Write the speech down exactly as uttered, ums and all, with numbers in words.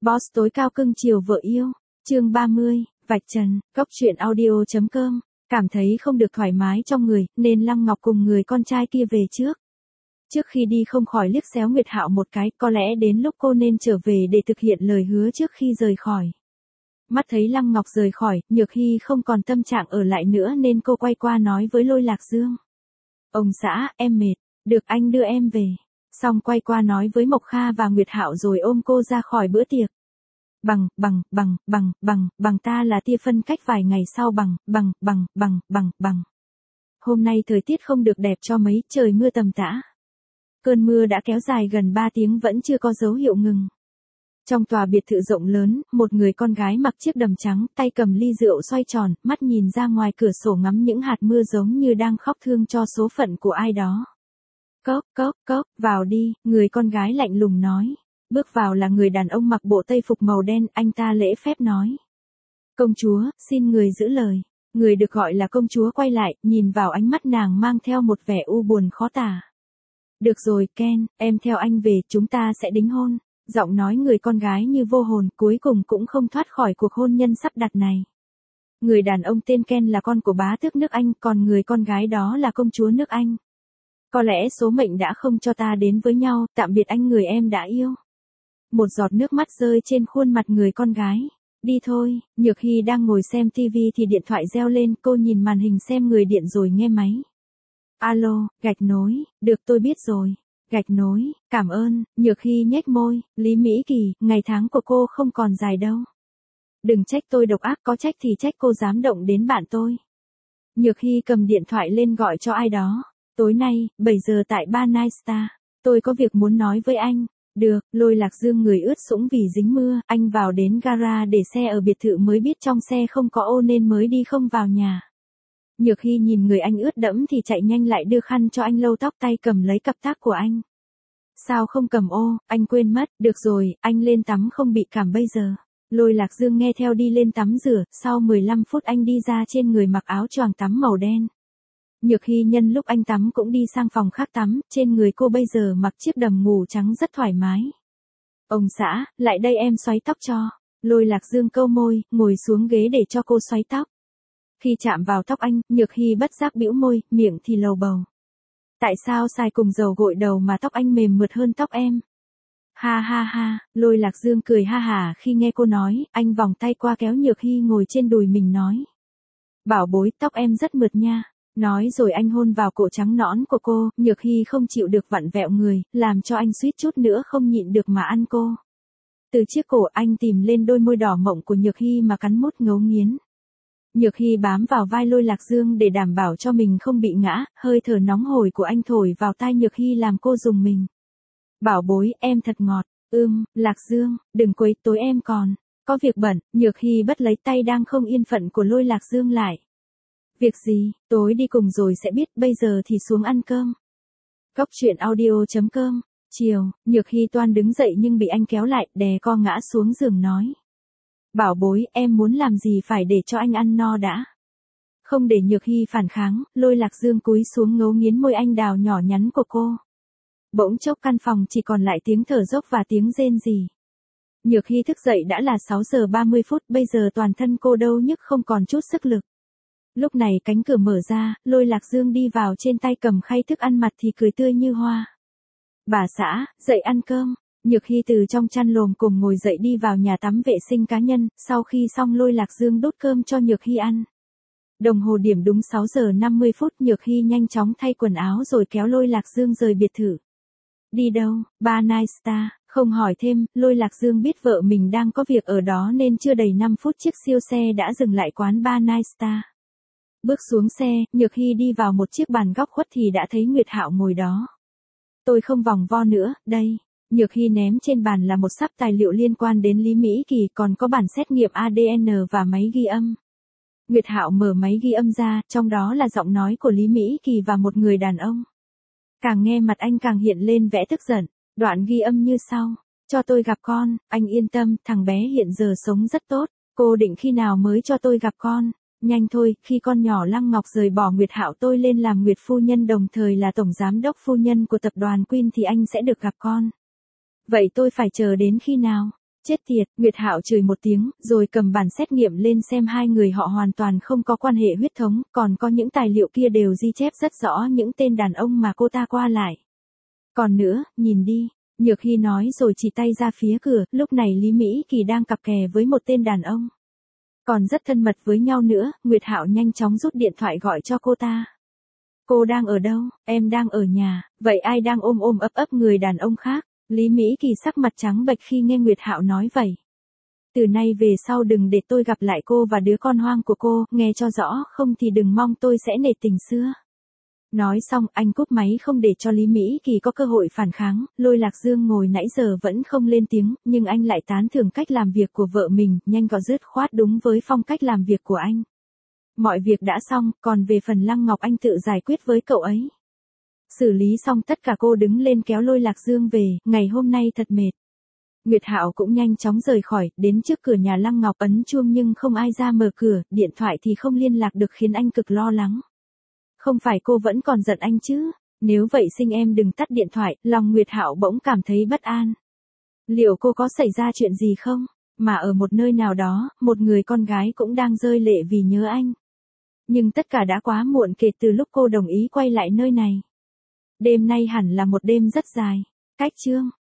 Boss tối cao cưng chiều vợ yêu. Chương ba mươi, vạch trần, góc truyện audio chấm com. Cảm thấy không được thoải mái trong người, nên Lăng Ngọc cùng người con trai kia về trước. Trước khi đi không khỏi liếc xéo Nguyệt Hạo một cái, có lẽ đến lúc cô nên trở về để thực hiện lời hứa trước khi rời khỏi. Mắt thấy Lăng Ngọc rời khỏi, Nhược Hy không còn tâm trạng ở lại nữa nên cô quay qua nói với Lôi Lạc Dương. Ông xã, em mệt, được anh đưa em về. Xong quay qua nói với Mộc Kha và Nguyệt Hạo rồi ôm cô ra khỏi bữa tiệc. Bằng, bằng, bằng, bằng, bằng, bằng ta là tia phân cách vài ngày sau bằng, bằng, bằng, bằng, bằng, bằng. Hôm nay thời tiết không được đẹp cho mấy, trời mưa tầm tã. Cơn mưa đã kéo dài gần ba tiếng vẫn chưa có dấu hiệu ngừng. Trong tòa biệt thự rộng lớn, một người con gái mặc chiếc đầm trắng, tay cầm ly rượu xoay tròn, mắt nhìn ra ngoài cửa sổ ngắm những hạt mưa giống như đang khóc thương cho số phận của ai đó. Cốc, cốc, cốc, vào đi, người con gái lạnh lùng nói. Bước vào là người đàn ông mặc bộ tây phục màu đen, anh ta lễ phép nói. Công chúa, xin người giữ lời. Người được gọi là công chúa quay lại, nhìn vào ánh mắt nàng mang theo một vẻ u buồn khó tả. Được rồi, Ken, em theo anh về, chúng ta sẽ đính hôn. Giọng nói người con gái như vô hồn, cuối cùng cũng không thoát khỏi cuộc hôn nhân sắp đặt này. Người đàn ông tên Ken là con của bá tước nước Anh, còn người con gái đó là công chúa nước Anh. Có lẽ số mệnh đã không cho ta đến với nhau, tạm biệt anh người em đã yêu. Một giọt nước mắt rơi trên khuôn mặt người con gái. Đi thôi, Nhược Hy đang ngồi xem tivi thì điện thoại reo lên, cô nhìn màn hình xem người điện rồi nghe máy. Alo, gạch nối, được tôi biết rồi. Gạch nối, cảm ơn, Nhược Hy nhếch môi, Lý Mỹ Kỳ, ngày tháng của cô không còn dài đâu. Đừng trách tôi độc ác, có trách thì trách cô dám động đến bạn tôi. Nhược Hy cầm điện thoại lên gọi cho ai đó. Tối nay, bảy giờ tại Bar Night Star, tôi có việc muốn nói với anh. Được, Lôi Lạc Dương người ướt sũng vì dính mưa, anh vào đến gara để xe ở biệt thự mới biết trong xe không có ô nên mới đi không vào nhà. Nhược Hy nhìn người anh ướt đẫm thì chạy nhanh lại đưa khăn cho anh lau tóc, tay cầm lấy cặp táp của anh. Sao không cầm ô, anh quên mất, được rồi, anh lên tắm không bị cảm bây giờ. Lôi Lạc Dương nghe theo đi lên tắm rửa, sau mười lăm phút anh đi ra trên người mặc áo choàng tắm màu đen. Nhược Hy nhân lúc anh tắm cũng đi sang phòng khác tắm, trên người cô bây giờ mặc chiếc đầm ngủ trắng rất thoải mái. Ông xã, lại đây em xoáy tóc cho. Lôi Lạc Dương câu môi, ngồi xuống ghế để cho cô xoáy tóc. Khi chạm vào tóc anh, Nhược Hy bất giác bĩu môi, miệng thì lầu bầu. Tại sao xài cùng dầu gội đầu mà tóc anh mềm mượt hơn tóc em? Ha ha ha, Lôi Lạc Dương cười ha hả khi nghe cô nói, anh vòng tay qua kéo Nhược Hy ngồi trên đùi mình nói. Bảo bối, tóc em rất mượt nha. Nói rồi anh hôn vào cổ trắng nõn của cô, Nhược Hy không chịu được vặn vẹo người, làm cho anh suýt chút nữa không nhịn được mà ăn cô. Từ chiếc cổ anh tìm lên đôi môi đỏ mọng của Nhược Hy mà cắn mút ngấu nghiến. Nhược Hy bám vào vai Lôi Lạc Dương để đảm bảo cho mình không bị ngã, hơi thở nóng hổi của anh thổi vào tai Nhược Hy làm cô rùng mình. Bảo bối, em thật ngọt, ưm, Lạc Dương, đừng quấy, tối em còn, có việc bận, Nhược Hy bắt lấy tay đang không yên phận của Lôi Lạc Dương lại. Việc gì, tối đi cùng rồi sẽ biết, bây giờ thì xuống ăn cơm. Góc truyện audio chấm com, chiều, Nhược Hy toan đứng dậy nhưng bị anh kéo lại, đè co ngã xuống giường nói. Bảo bối, em muốn làm gì phải để cho anh ăn no đã. Không để Nhược Hy phản kháng, Lôi Lạc Dương cúi xuống ngấu nghiến môi anh đào nhỏ nhắn của cô. Bỗng chốc căn phòng chỉ còn lại tiếng thở dốc và tiếng rên rỉ. Nhược Hy thức dậy đã là sáu giờ ba mươi phút, bây giờ toàn thân cô đau nhức không còn chút sức lực. Lúc này cánh cửa mở ra, Lôi Lạc Dương đi vào, trên tay cầm khay thức ăn mặt thì cười tươi như hoa. Bà xã, dậy ăn cơm. Nhược Hy từ trong chăn lồm cồm ngồi dậy đi vào nhà tắm vệ sinh cá nhân, sau khi xong Lôi Lạc Dương đút cơm cho Nhược Hy ăn. Đồng hồ điểm đúng sáu giờ năm mươi phút, Nhược Hy nhanh chóng thay quần áo rồi kéo Lôi Lạc Dương rời biệt thự. Đi đâu? Bar Night Star. Không hỏi thêm, Lôi Lạc Dương biết vợ mình đang có việc ở đó nên chưa đầy năm phút chiếc siêu xe đã dừng lại quán Bar Night Star. Bước xuống xe, Nhược Hy đi vào một chiếc bàn góc khuất thì đã thấy Nguyệt Hạo ngồi đó. Tôi không vòng vo nữa, đây. Nhược Hy ném trên bàn là một sắp tài liệu liên quan đến Lý Mỹ Kỳ, còn có bản xét nghiệm a đê en và máy ghi âm. Nguyệt Hạo mở máy ghi âm ra, trong đó là giọng nói của Lý Mỹ Kỳ và một người đàn ông. Càng nghe mặt anh càng hiện lên vẻ tức giận, đoạn ghi âm như sau. Cho tôi gặp con, anh yên tâm, thằng bé hiện giờ sống rất tốt, cô định khi nào mới cho tôi gặp con? Nhanh thôi, khi con nhỏ Lăng Ngọc rời bỏ Nguyệt Hạo tôi lên làm Nguyệt phu nhân đồng thời là tổng giám đốc phu nhân của tập đoàn Queen thì anh sẽ được gặp con. Vậy tôi phải chờ đến khi nào? Chết tiệt, Nguyệt Hạo chửi một tiếng, rồi cầm bản xét nghiệm lên xem hai người họ hoàn toàn không có quan hệ huyết thống, còn có những tài liệu kia đều ghi chép rất rõ những tên đàn ông mà cô ta qua lại. Còn nữa, nhìn đi, Nhược Hy nói rồi chỉ tay ra phía cửa, lúc này Lý Mỹ Kỳ đang cặp kè với một tên đàn ông. Còn rất thân mật với nhau nữa, Nguyệt Hạo nhanh chóng rút điện thoại gọi cho cô ta. Cô đang ở đâu? Em đang ở nhà, vậy ai đang ôm ôm ấp ấp người đàn ông khác? Lý Mỹ Kỳ sắc mặt trắng bệch khi nghe Nguyệt Hạo nói vậy. Từ nay về sau đừng để tôi gặp lại cô và đứa con hoang của cô, nghe cho rõ, không thì đừng mong tôi sẽ nể tình xưa. Nói xong, anh cúp máy không để cho Lý Mỹ Kỳ có cơ hội phản kháng, Lôi Lạc Dương ngồi nãy giờ vẫn không lên tiếng, nhưng anh lại tán thưởng cách làm việc của vợ mình, nhanh gọn dứt khoát đúng với phong cách làm việc của anh. Mọi việc đã xong, còn về phần Lăng Ngọc anh tự giải quyết với cậu ấy. Xử lý xong tất cả cô đứng lên kéo Lôi Lạc Dương về, ngày hôm nay thật mệt. Nguyệt Hạo cũng nhanh chóng rời khỏi, đến trước cửa nhà Lăng Ngọc ấn chuông nhưng không ai ra mở cửa, điện thoại thì không liên lạc được khiến anh cực lo lắng. Không phải cô vẫn còn giận anh chứ? Nếu vậy xin em đừng tắt điện thoại, lòng Nguyệt Hạo bỗng cảm thấy bất an. Liệu cô có xảy ra chuyện gì không? Mà ở một nơi nào đó, một người con gái cũng đang rơi lệ vì nhớ anh. Nhưng tất cả đã quá muộn kể từ lúc cô đồng ý quay lại nơi này. Đêm nay hẳn là một đêm rất dài. Cách chương